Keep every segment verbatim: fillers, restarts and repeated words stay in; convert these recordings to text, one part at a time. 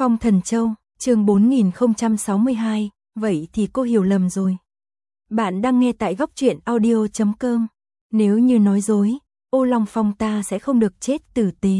Phong Thần Châu, chương bốn nghìn không trăm sáu mươi hai, vậy thì cô hiểu lầm rồi. Bạn đang nghe tại góc truyện audio chấm com. Nếu như nói dối, Ô Long Phong ta sẽ không được chết tử tế.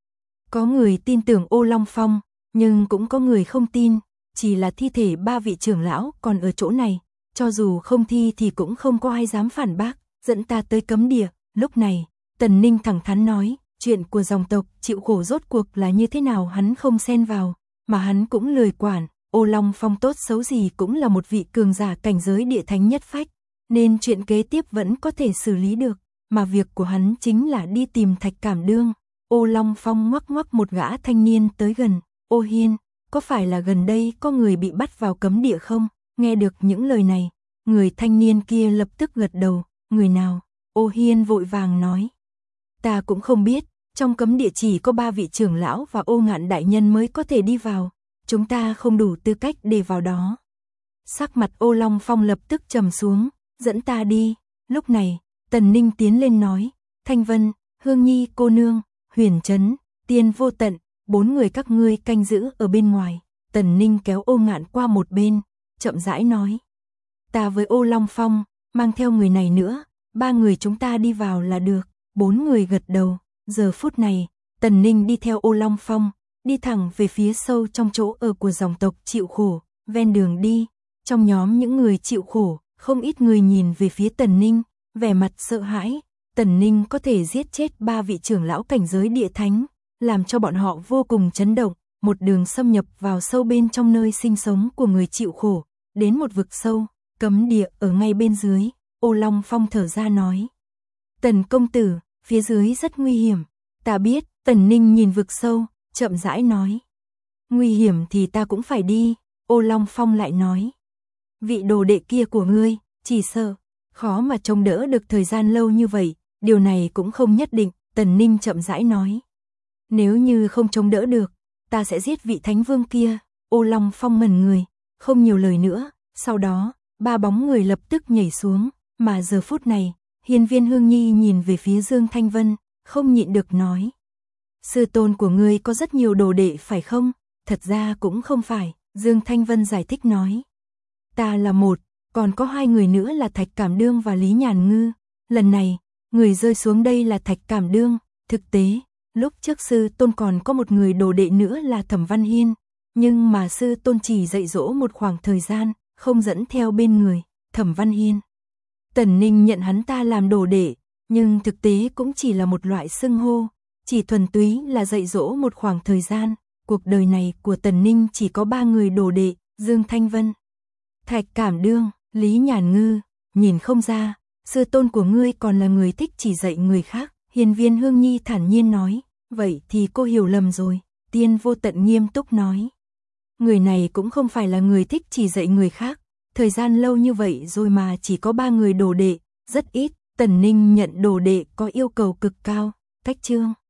Có người tin tưởng Ô Long Phong, nhưng cũng có người không tin, chỉ là thi thể ba vị trưởng lão còn ở chỗ này, cho dù không thi thì cũng không có ai dám phản bác, dẫn ta tới cấm địa. Lúc này, Tần Ninh thẳng thắn nói, chuyện của dòng tộc chịu khổ rốt cuộc là như thế nào hắn không xen vào, mà hắn cũng lười quản. Ô Long Phong tốt xấu gì cũng là một vị cường giả cảnh giới địa thánh nhất phách, nên chuyện kế tiếp vẫn có thể xử lý được, mà việc của hắn chính là đi tìm Thạch Cảm Đương. Ô Long Phong ngoắc ngoắc một gã thanh niên tới gần, Ô Hiên, có phải là gần đây có người bị bắt vào cấm địa không? Nghe được những lời này, người thanh niên kia lập tức gật đầu, người nào? Ô Hiên vội vàng nói, ta cũng không biết, trong cấm địa chỉ có ba vị trưởng lão và Ô Ngạn đại nhân mới có thể đi vào, chúng ta không đủ tư cách để vào đó. Sắc mặt Ô Long Phong lập tức trầm xuống, dẫn ta đi. Lúc này, Tần Ninh tiến lên nói, Thanh Vân, Hương Nhi cô nương, Huyền Trấn, Tiên Vô Tận, bốn người các ngươi canh giữ ở bên ngoài. Tần Ninh kéo Ô Ngạn qua một bên, chậm rãi nói, ta với Ô Long Phong, mang theo người này nữa, ba người chúng ta đi vào là được. Bốn người gật đầu. Giờ phút này, Tần Ninh đi theo Ô Long Phong, đi thẳng về phía sâu trong chỗ ở của dòng tộc chịu khổ. Ven đường đi, trong nhóm những người chịu khổ, không ít người nhìn về phía Tần Ninh, vẻ mặt sợ hãi. Tần Ninh có thể giết chết ba vị trưởng lão cảnh giới địa thánh, làm cho bọn họ vô cùng chấn động. Một đường xâm nhập vào sâu bên trong nơi sinh sống của người chịu khổ, đến một vực sâu, cấm địa ở ngay bên dưới. Ô Long Phong thở ra nói, Tần công tử, phía dưới rất nguy hiểm. Ta biết. Tần Ninh nhìn vực sâu, chậm rãi nói, nguy hiểm thì ta cũng phải đi. Ô Long Phong lại nói, vị đồ đệ kia của ngươi, chỉ sợ khó mà chống đỡ được thời gian lâu như vậy. Điều này cũng không nhất định. Tần Ninh chậm rãi nói, nếu như không chống đỡ được, ta sẽ giết vị thánh vương kia. Ô Long Phong ngẩn người, không nhiều lời nữa. Sau đó, ba bóng người lập tức nhảy xuống, mà giờ phút này, Hiên Viên Hương Nhi nhìn về phía Dương Thanh Vân, không nhịn được nói, sư tôn của ngươi có rất nhiều đồ đệ phải không? Thật ra cũng không phải. Dương Thanh Vân giải thích nói, ta là một, còn có hai người nữa là Thạch Cảm Đương và Lý Nhàn Ngư. Lần này, người rơi xuống đây là Thạch Cảm Đương. Thực tế, lúc trước sư tôn còn có một người đồ đệ nữa là Thẩm Văn Hiên, nhưng mà sư tôn chỉ dạy dỗ một khoảng thời gian, không dẫn theo bên người. Thẩm Văn Hiên, Tần Ninh nhận hắn ta làm đồ đệ, nhưng thực tế cũng chỉ là một loại xưng hô, chỉ thuần túy là dạy dỗ một khoảng thời gian. Cuộc đời này của Tần Ninh chỉ có ba người đồ đệ, Dương Thanh Vân, Thạch Cảm Đương, Lý Nhàn Ngư. Nhìn không ra, sư tôn của ngươi còn là người thích chỉ dạy người khác. Hiên Viên Hương Nhi thản nhiên nói, vậy thì cô hiểu lầm rồi. Tiên Vô Tận nghiêm túc nói, người này cũng không phải là người thích chỉ dạy người khác. Thời gian lâu như vậy rồi mà chỉ có ba người đồ đệ, rất ít. Tần Ninh nhận đồ đệ có yêu cầu cực cao. Cách chương